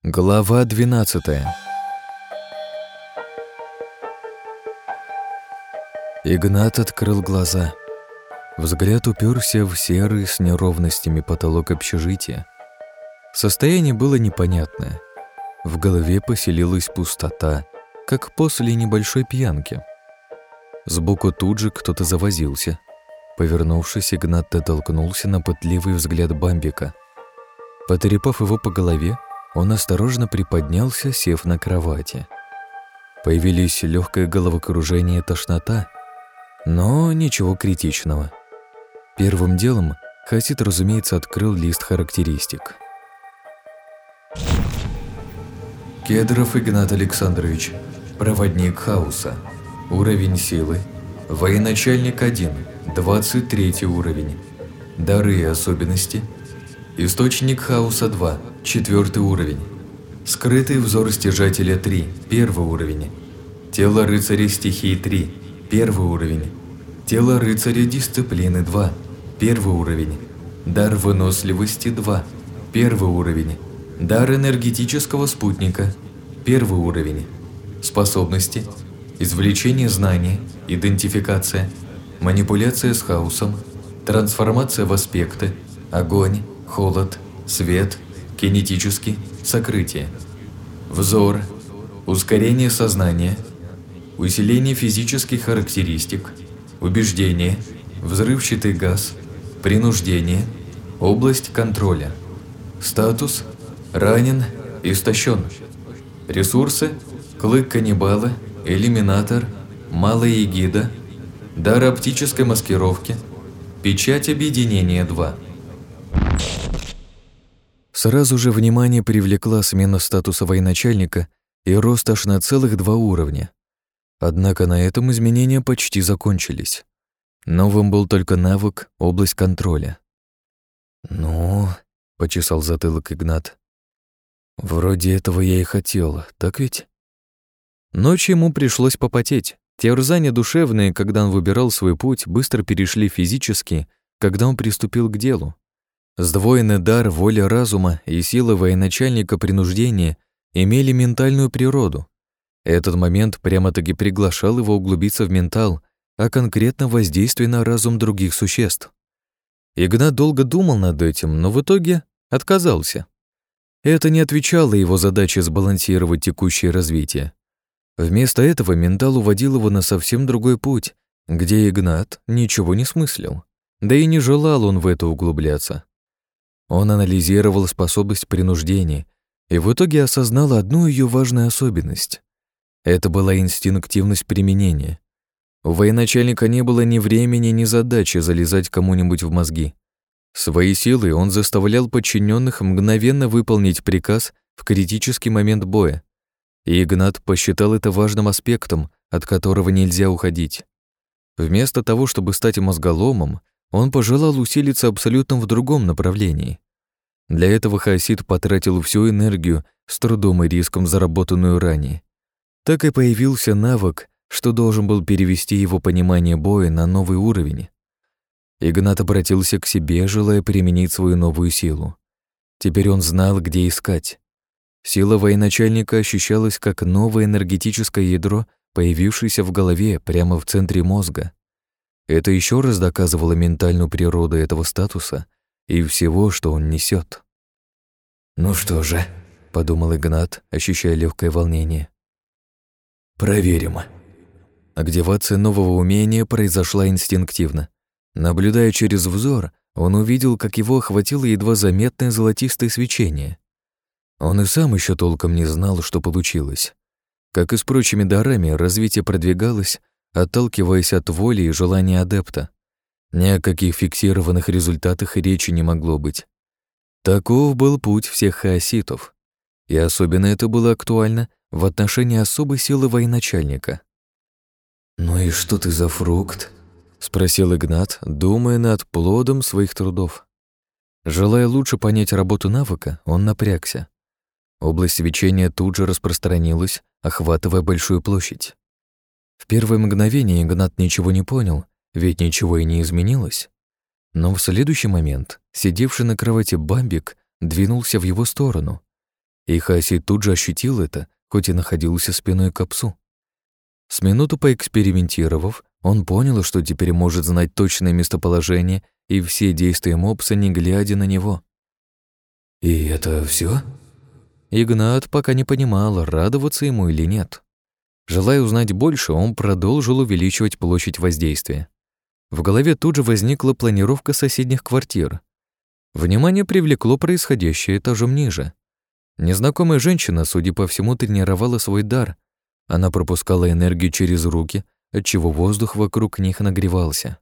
Глава 12. Игнат открыл глаза. Взгляд уперся в серый с неровностями потолок общежития. Состояние было непонятное. В голове поселилась пустота, как после небольшой пьянки. Сбоку тут же кто-то завозился. Повернувшись, Игнат натолкнулся на пытливый взгляд Бамбика. Потрепав его по голове, он осторожно приподнялся, сев на кровати. Появились легкое головокружение и тошнота, но ничего критичного. Первым делом Хасид, разумеется, открыл лист характеристик. Кедров Игнат Александрович, проводник хаоса. Уровень силы. Военачальник 1, 23 уровень. Дары и особенности. Источник хаоса 2, 4 уровень. Скрытый взор стяжателя 3, 1 уровень. Тело рыцаря стихии 3, 1 уровень. Тело рыцаря дисциплины 2, 1 уровень. Дар выносливости 2, 1 уровень. Дар энергетического спутника 1 уровень. Способности. Извлечение знания, идентификация, манипуляция с хаосом, трансформация в аспекты, огонь, холод, свет, кинетический, сокрытие. Взор, ускорение сознания, усиление физических характеристик, убеждение, взрывчатый газ, принуждение, область контроля. Статус – ранен, истощен. Ресурсы – клык каннибала, элиминатор, малая эгида, дар оптической маскировки, печать объединения 2. Сразу же внимание привлекла смена статуса военачальника и рост аж на целых 2 уровня. Однако на этом изменения почти закончились. Новым был только навык «Область контроля». «Ну...» — почесал затылок Игнат. «Вроде этого я и хотел, так ведь?» Ночью ему пришлось попотеть. Терзания душевные, когда он выбирал свой путь, быстро перешли в физические, когда он приступил к делу. Сдвоенный дар, воля разума и сила военачальника принуждения имели ментальную природу. Этот момент прямо-таки приглашал его углубиться в ментал, а конкретно воздействие на разум других существ. Игнат долго думал над этим, но в итоге отказался. Это не отвечало его задаче сбалансировать текущее развитие. Вместо этого ментал уводил его на совсем другой путь, где Игнат ничего не смыслил. Да и не желал он в это углубляться. Он анализировал способность принуждения и в итоге осознал одну ее важную особенность. Это была инстинктивность применения. У военачальника не было ни времени, ни задачи залезать кому-нибудь в мозги. Своей силой он заставлял подчиненных мгновенно выполнить приказ в критический момент боя. И Игнат посчитал это важным аспектом, от которого нельзя уходить. Вместо того, чтобы стать мозголомом, он пожелал усилиться абсолютно в другом направлении. Для этого Хасид потратил всю энергию, с трудом и риском заработанную ранее. Так и появился навык, что должен был перевести его понимание боя на новый уровень. Игнат обратился к себе, желая применить свою новую силу. Теперь он знал, где искать. Сила военачальника ощущалась как новое энергетическое ядро, появившееся в голове прямо в центре мозга. Это еще раз доказывало ментальную природу этого статуса и всего, что он несет. «Ну что же», — подумал Игнат, ощущая легкое волнение. «Проверим». Активация нового умения произошла инстинктивно. Наблюдая через взор, он увидел, как его охватило едва заметное золотистое свечение. Он и сам еще толком не знал, что получилось. Как и с прочими дарами, развитие продвигалось, отталкиваясь от воли и желания адепта. Ни о каких фиксированных результатах и речи не могло быть. Таков был путь всех хаоситов. И особенно это было актуально в отношении особой силы военачальника. «Ну и что ты за фрукт?» — спросил Игнат, думая над плодом своих трудов. Желая лучше понять работу навыка, он напрягся. Область свечения тут же распространилась, охватывая большую площадь. В первое мгновение Игнат ничего не понял, ведь ничего и не изменилось. Но в следующий момент сидевший на кровати Бамбик двинулся в его сторону. И Хаосит тут же ощутил это, хоть и находился спиной к псу. С минуту поэкспериментировав, он понял, что теперь может знать точное местоположение и все действия мопса, не глядя на него. «И это все? Игнат пока не понимал, радоваться ему или нет. Желая узнать больше, он продолжил увеличивать площадь воздействия. В голове тут же возникла планировка соседних квартир. Внимание привлекло происходящее этажом ниже. Незнакомая женщина, судя по всему, тренировала свой дар. Она пропускала энергию через руки, отчего воздух вокруг них нагревался.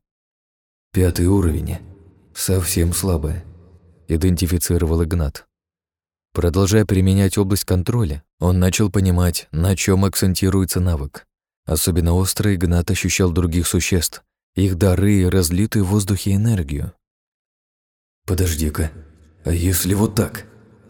5-й уровень. Совсем слабая, идентифицировал Игнат. Продолжая применять область контроля, он начал понимать, на чем акцентируется навык. Особенно остро Игнат ощущал других существ, их дары и разлитую в воздухе энергию. «Подожди-ка, а если вот так?»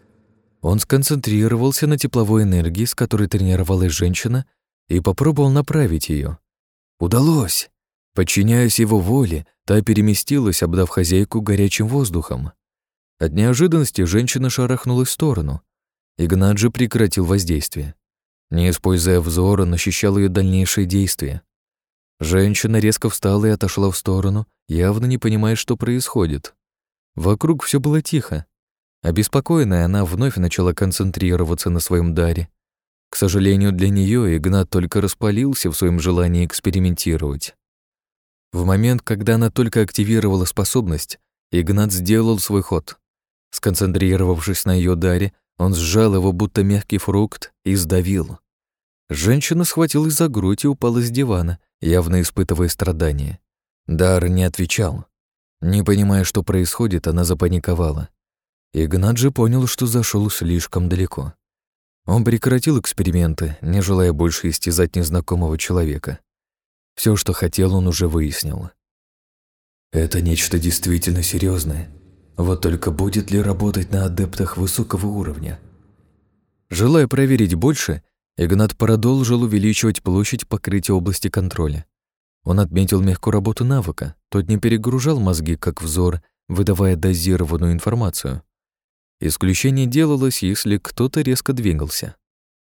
Он сконцентрировался на тепловой энергии, с которой тренировалась женщина, и попробовал направить ее. Удалось! Подчиняясь его воле, та переместилась, обдав хозяйку горячим воздухом. От неожиданности женщина шарахнулась в сторону. Игнат же прекратил воздействие. Не используя взор, он ощущал ее дальнейшие действия. Женщина резко встала и отошла в сторону, явно не понимая, что происходит. Вокруг все было тихо. Обеспокоенная, она вновь начала концентрироваться на своем даре. К сожалению, для нее Игнат только распалился в своем желании экспериментировать. В момент, когда она только активировала способность, Игнат сделал свой ход. Сконцентрировавшись на ее даре, он сжал его, будто мягкий фрукт, и сдавил. Женщина схватилась за грудь и упала с дивана, явно испытывая страдания. Дар не отвечал. Не понимая, что происходит, она запаниковала. Игнат же понял, что зашел слишком далеко. Он прекратил эксперименты, не желая больше истязать незнакомого человека. Все, что хотел, он уже выяснил. Это нечто действительно серьезное. Вот только будет ли работать на адептах высокого уровня? Желая проверить больше, Игнат продолжил увеличивать площадь покрытия области контроля. Он отметил мягкую работу навыка, тот не перегружал мозги, как взор, выдавая дозированную информацию. Исключение делалось, если кто-то резко двигался.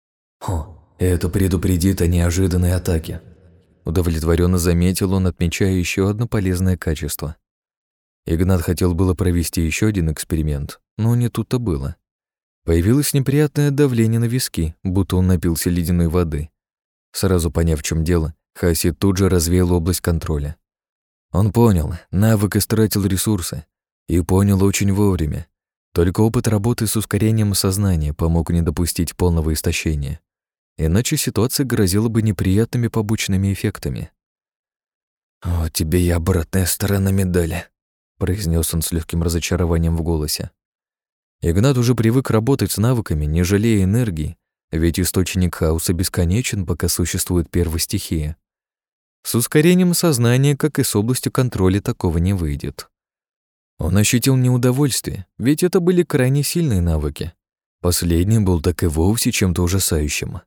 Это предупредит о неожиданной атаке. Удовлетворенно заметил он, отмечая еще одно полезное качество. Игнат хотел было провести еще один эксперимент, но не тут-то было. Появилось неприятное давление на виски, будто он напился ледяной воды. Сразу поняв, в чем дело, Хаосит тут же развеял область контроля. Он понял, навык истратил ресурсы. И понял очень вовремя. Только опыт работы с ускорением сознания помог не допустить полного истощения. Иначе ситуация грозила бы неприятными побочными эффектами. «Вот тебе и обратная сторона медали», — произнес он с легким разочарованием в голосе. Игнат уже привык работать с навыками, не жалея энергии, ведь источник хаоса бесконечен, пока существует первая стихия. С ускорением сознания, как и с областью контроля, такого не выйдет. Он ощутил неудовольствие, ведь это были крайне сильные навыки. Последний был так и вовсе чем-то ужасающим.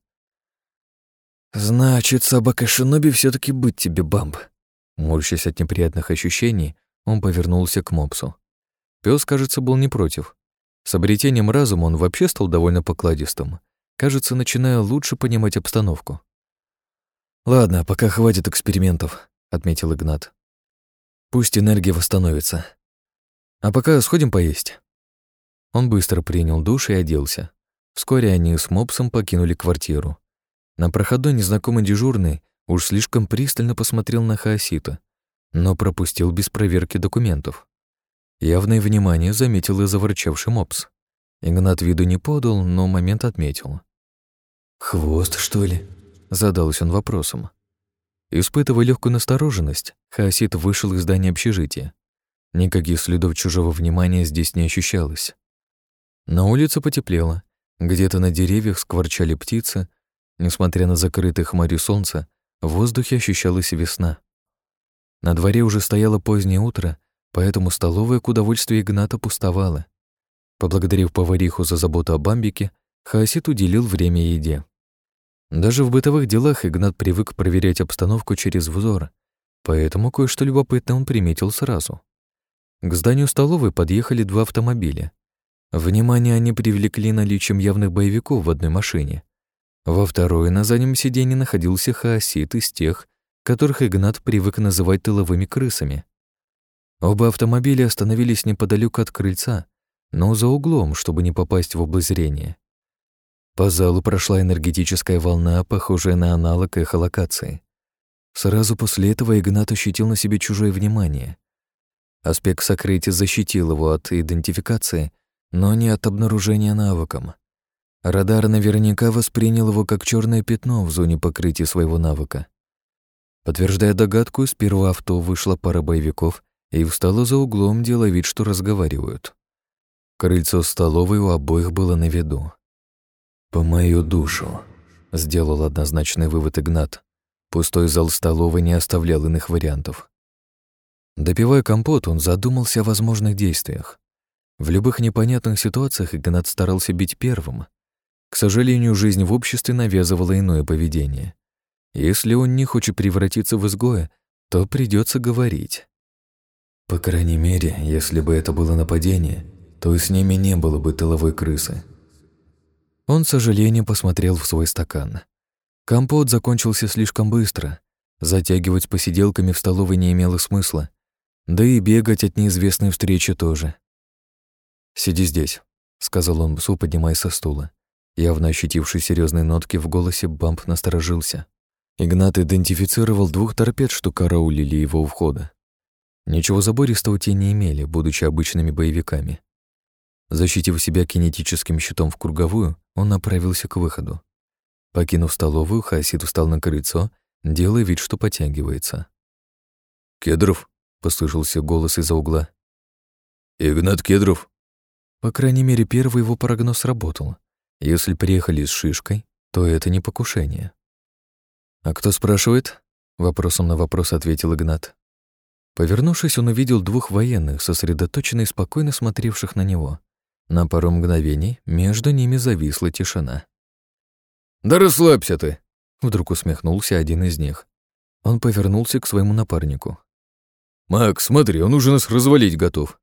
«Значит, собака Шиноби все-таки быть тебе, Бамб». Морщась от неприятных ощущений, он повернулся к мопсу. Пёс, кажется, был не против. С обретением разума он вообще стал довольно покладистым. Кажется, начиная лучше понимать обстановку. «Ладно, пока хватит экспериментов», — отметил Игнат. «Пусть энергия восстановится. А пока сходим поесть». Он быстро принял душ и оделся. Вскоре они с мопсом покинули квартиру. На проходной незнакомый дежурный уж слишком пристально посмотрел на Хаосита, но пропустил без проверки документов. Явное внимание заметил и заворчавший мопс. Игнат виду не подал, но момент отметил. «Хвост, что ли?» — задался он вопросом. Испытывая легкую настороженность, Хаосит вышел из здания общежития. Никаких следов чужого внимания здесь не ощущалось. На улице потеплело. Где-то на деревьях скворчали птицы. Несмотря на закрытое хмарью солнце, в воздухе ощущалась весна. На дворе уже стояло позднее утро, поэтому столовая к удовольствию Игната пустовала. Поблагодарив повариху за заботу о Бамбике, Хаосит уделил время еде. Даже в бытовых делах Игнат привык проверять обстановку через взор, поэтому кое-что любопытное он приметил сразу. К зданию столовой подъехали 2 автомобиля. Внимание они привлекли наличием явных боевиков в одной машине. Во второй на заднем сиденье находился хаосит из тех, которых Игнат привык называть тыловыми крысами. Оба автомобиля остановились неподалеку от крыльца, но за углом, чтобы не попасть в область зрения. По залу прошла энергетическая волна, похожая на аналог эхолокации. Сразу после этого Игнат ощутил на себе чужое внимание. Аспект сокрытия защитил его от идентификации, но не от обнаружения навыком. Радар наверняка воспринял его как черное пятно в зоне покрытия своего навыка. Подтверждая догадку, из первого авто вышла пара боевиков и встала за углом, делая вид, что разговаривают. Крыльцо столовой у обоих было на виду. «По мою душу», — сделал однозначный вывод Игнат. Пустой зал столовой не оставлял иных вариантов. Допивая компот, он задумался о возможных действиях. В любых непонятных ситуациях Игнат старался бить первым. К сожалению, жизнь в обществе навязывала иное поведение. Если он не хочет превратиться в изгоя, то придется говорить. По крайней мере, если бы это было нападение, то и с ними не было бы тыловой крысы. Он с сожалением посмотрел в свой стакан. Компот закончился слишком быстро. Затягивать с посиделками в столовой не имело смысла. Да и бегать от неизвестной встречи тоже. «Сиди здесь», — сказал он псу, поднимаясь со стула. Явно ощутивший серьезные нотки в голосе, Бамп насторожился. Игнат идентифицировал 2 торпед, что караулили его у входа. Ничего забористого те не имели, будучи обычными боевиками. Защитив себя кинетическим щитом в круговую, он направился к выходу. Покинув столовую, хаосит встал на крыльцо, делая вид, что потягивается. «Кедров?» — послышался голос из-за угла. «Игнат Кедров?» По крайней мере, первый его прогноз сработал. Если приехали с шишкой, то это не покушение. «А кто спрашивает?» — вопросом на вопрос ответил Игнат. Повернувшись, он увидел 2 военных, сосредоточенно и спокойно смотревших на него. На пару мгновений между ними зависла тишина. «Да расслабься ты!» — вдруг усмехнулся один из них. Он повернулся к своему напарнику. «Макс, смотри, он уже нас развалить готов».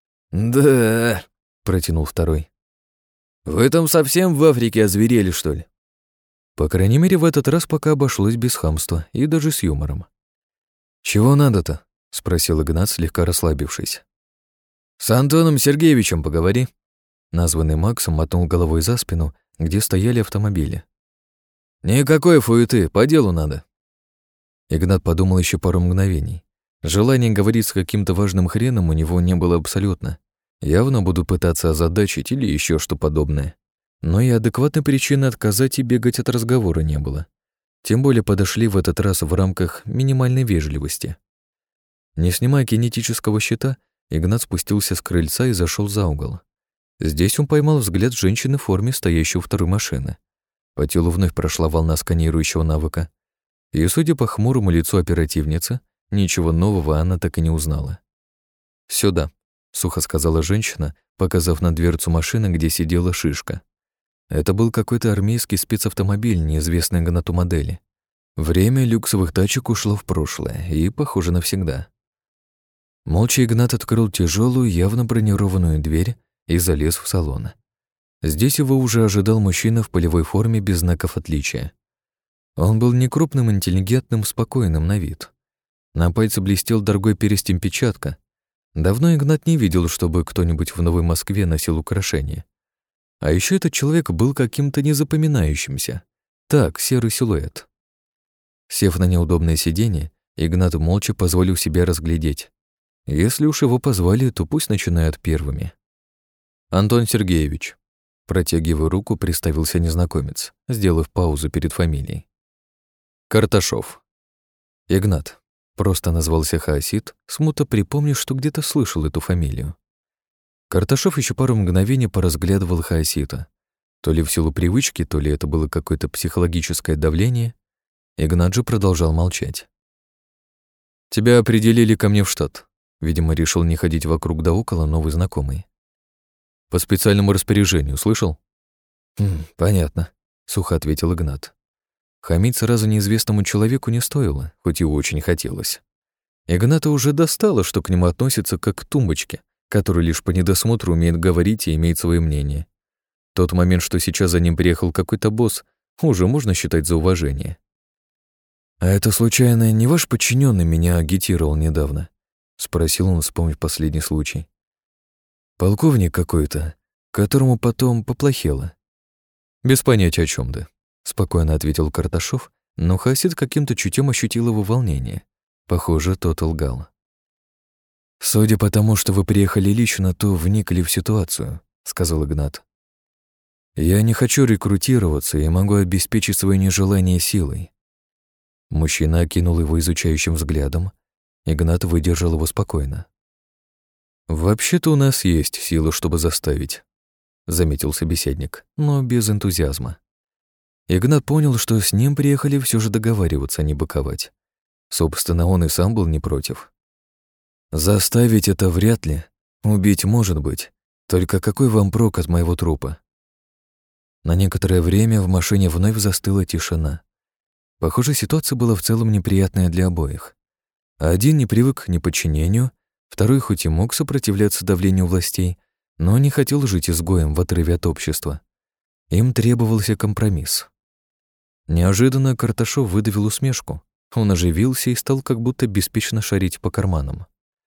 «Да...» — протянул второй. «Вы там совсем в Африке озверели, что ли?» По крайней мере, в этот раз пока обошлось без хамства и даже с юмором. «Чего надо-то?» — спросил Игнат, слегка расслабившись. «С Антоном Сергеевичем поговори». Названный Максом мотнул головой за спину, где стояли автомобили. «Никакой фуеты, по делу надо». Игнат подумал еще пару мгновений. Желания говорить с каким-то важным хреном у него не было абсолютно. Явно буду пытаться озадачить или еще что подобное. Но и адекватной причины отказать и бегать от разговора не было. Тем более подошли в этот раз в рамках минимальной вежливости. Не снимая кинетического щита, Игнат спустился с крыльца и зашел за угол. Здесь он поймал взгляд женщины в форме, стоящей у второй машины. По телу вновь прошла волна сканирующего навыка. И, судя по хмурому лицу оперативницы, ничего нового она так и не узнала. «Сюда», — сухо сказала женщина, показав на дверцу машины, где сидела шишка. Это был какой-то армейский спецавтомобиль неизвестной Игнату модели. Время люксовых тачек ушло в прошлое, и, похоже, навсегда. Молча Игнат открыл тяжелую, явно бронированную дверь и залез в салон. Здесь его уже ожидал мужчина в полевой форме без знаков отличия. Он был некрупным, интеллигентным, спокойным на вид. На пальце блестел дорогой перстень печатка. Давно Игнат не видел, чтобы кто-нибудь в Новой Москве носил украшения. А еще этот человек был каким-то незапоминающимся. Так, серый силуэт. Сев на неудобное сиденье, Игнат молча позволил себе разглядеть. Если уж его позвали, то пусть начинают первыми. «Антон Сергеевич», протягивая руку, представился незнакомец, сделав паузу перед фамилией. «Карташов». «Игнат», просто назвался хаосит, смутно припомнив, что где-то слышал эту фамилию. Карташов еще пару мгновений поразглядывал хаосита. То ли в силу привычки, то ли это было какое-то психологическое давление. Игнат же продолжал молчать. «Тебя определили ко мне в штат», видимо, решил не ходить вокруг да около новый знакомый. «По специальному распоряжению, слышал?» «Понятно», — сухо ответил Игнат. Хамить сразу неизвестному человеку не стоило, хоть и очень хотелось. Игната уже достало, что к нему относятся как к тумбочке, который лишь по недосмотру умеет говорить и имеет свое мнение. Тот момент, что сейчас за ним приехал какой-то босс, уже можно считать за уважение. «А это, случайно, не ваш подчиненный меня агитировал недавно?» — спросил он, вспомнив последний случай. «Полковник какой-то, которому потом поплохело». «Без понятия, о чем ты», — спокойно ответил Карташов, но Хасид каким-то чутьем ощутил его волнение. Похоже, тот лгал. «Судя по тому, что вы приехали лично, то вникли в ситуацию», — сказал Игнат. «Я не хочу рекрутироваться и могу обеспечить свое нежелание силой». Мужчина окинул его изучающим взглядом. Игнат выдержал его спокойно. «Вообще-то у нас есть сила, чтобы заставить», — заметил собеседник, но без энтузиазма. Игнат понял, что с ним приехали все же договариваться, а не быковать. Собственно, он и сам был не против. «Заставить это вряд ли. Убить может быть. Только какой вам прок от моего трупа?» На некоторое время в машине вновь застыла тишина. Похоже, ситуация была в целом неприятная для обоих. Один не привык к неподчинению, второй хоть и мог сопротивляться давлению властей, но не хотел жить изгоем в отрыве от общества. Им требовался компромисс. Неожиданно Карташов выдавил усмешку. Он оживился и стал как будто беспечно шарить по карманам.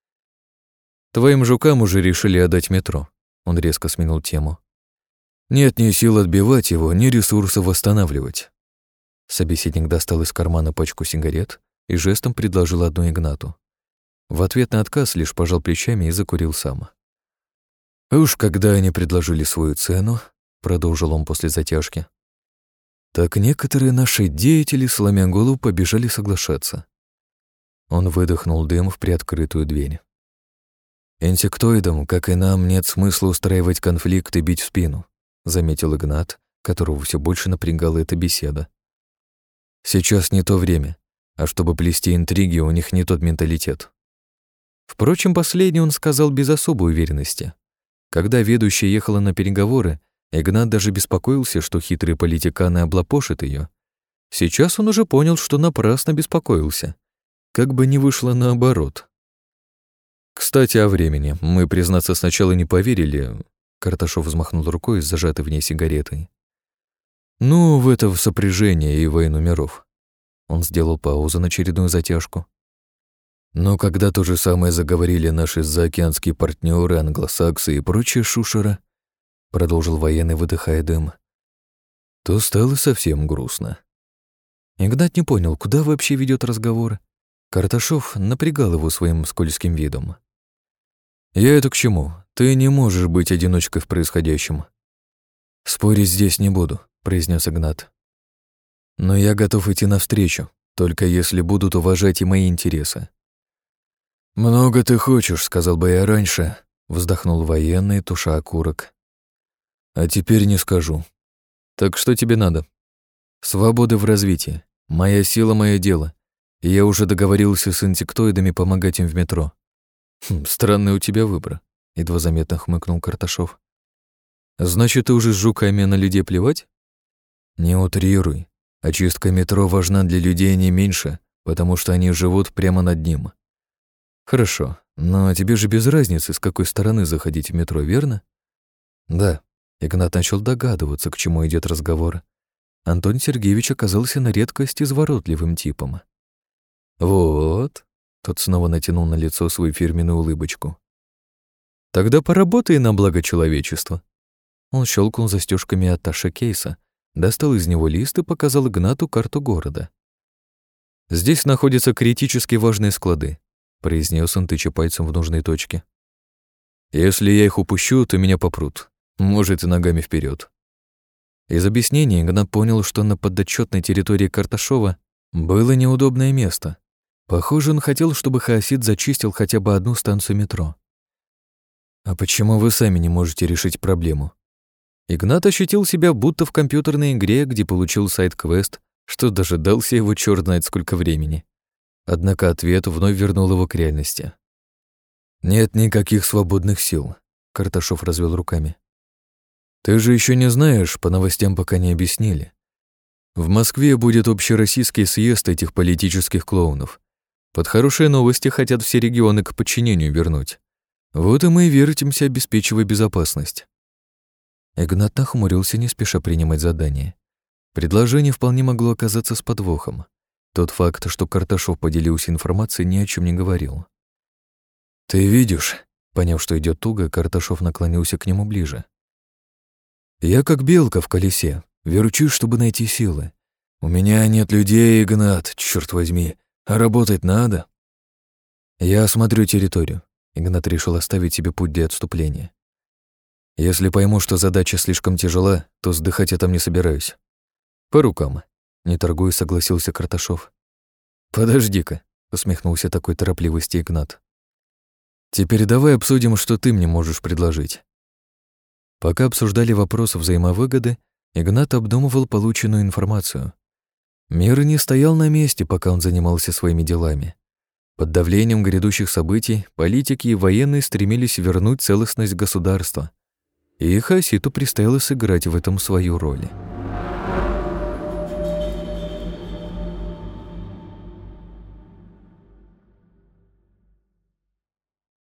«Твоим жукам уже решили отдать метро», — он резко сменил тему. «Нет ни сил отбивать его, ни ресурсов восстанавливать». Собеседник достал из кармана пачку сигарет и жестом предложил одну Игнату. В ответ на отказ лишь пожал плечами и закурил сам. «Уж когда они предложили свою цену», — продолжил он после затяжки, «так некоторые наши деятели, сломя голову, побежали соглашаться». Он выдохнул дым в приоткрытую дверь. «Инсектоидам, как и нам, нет смысла устраивать конфликт и бить в спину», — заметил Игнат, которого все больше напрягала эта беседа. «Сейчас не то время, а чтобы плести интриги, у них не тот менталитет». Впрочем, последний он сказал без особой уверенности. Когда ведущая ехала на переговоры, Игнат даже беспокоился, что хитрые политиканы облапошат ее. Сейчас он уже понял, что напрасно беспокоился. Как бы ни вышло наоборот. «Кстати, о времени. Мы, признаться, сначала не поверили...» Карташов взмахнул рукой с зажатой в ней сигаретой. «Ну, в это в сопряжение и войну миров». Он сделал паузу на очередную затяжку. «Но когда то же самое заговорили наши заокеанские партнеры, англосаксы и прочие шушера», продолжил военный, выдыхая дым, то стало совсем грустно. Игнат не понял, куда вообще ведет разговор. Карташов напрягал его своим скользким видом. «Я это к чему? Ты не можешь быть одиночкой в происходящем». «Спорить здесь не буду», — произнес Игнат. «Но я готов идти навстречу, только если будут уважать и мои интересы». «Много ты хочешь», — сказал бы я раньше», — вздохнул военный, туша окурок. «А теперь не скажу». «Так что тебе надо?» «Свободы в развитии. Моя сила — мое дело. И я уже договорился с инсектоидами помогать им в метро». «Странный у тебя выбор», — едва заметно хмыкнул Карташов. «Значит, ты уже с жуками на людей плевать?» «Не утрируй. Очистка метро важна для людей не меньше, потому что они живут прямо над ним». «Хорошо, но тебе же без разницы, с какой стороны заходить в метро, верно?» «Да». Игнат начал догадываться, к чему идет разговор. Антон Сергеевич оказался на редкость изворотливым типом. «Вот», — тот снова натянул на лицо свою фирменную улыбочку. «Тогда поработай на благо человечества». Он щелкнул застежками атташе кейса, достал из него лист и показал Игнату карту города. «Здесь находятся критически важные склады», — произнес он, тыча пальцем в нужной точке. «Если я их упущу, то меня попрут. Может, и ногами вперед. Из объяснений Игнат понял, что на подотчетной территории Карташова было неудобное место. Похоже, он хотел, чтобы Хаосид зачистил хотя бы одну станцию метро. «А почему вы сами не можете решить проблему?» Игнат ощутил себя будто в компьютерной игре, где получил сайд-квест, что дожидался его чёрт знает сколько времени. Однако ответ вновь вернул его к реальности. «Нет никаких свободных сил», — Карташов развел руками. «Ты же еще не знаешь, по новостям пока не объяснили. В Москве будет общероссийский съезд этих политических клоунов. Под хорошие новости хотят все регионы к подчинению вернуть. Вот и мы и вертимся, обеспечивая безопасность. Игнат нахмурился, не спеша принимать задание. Предложение вполне могло оказаться с подвохом. Тот факт, что Карташов поделился информацией, ни о чем не говорил. «Ты видишь?» Поняв, что идет туго, Карташов наклонился к нему ближе. «Я как белка в колесе, верчусь, чтобы найти силы. У меня нет людей, Игнат, черт возьми, а работать надо». «Я осмотрю территорию», — Игнат решил оставить себе путь для отступления. «Если пойму, что задача слишком тяжела, то сдыхать я там не собираюсь. По рукам», — не торгуя, согласился Карташов. «Подожди-ка», — усмехнулся такой торопливости Игнат. «Теперь давай обсудим, что ты мне можешь предложить». Пока обсуждали вопрос взаимовыгоды, Игнат обдумывал полученную информацию. Мир не стоял на месте, пока он занимался своими делами. Под давлением грядущих событий политики и военные стремились вернуть целостность государства, и Хаситу предстояло сыграть в этом свою роль.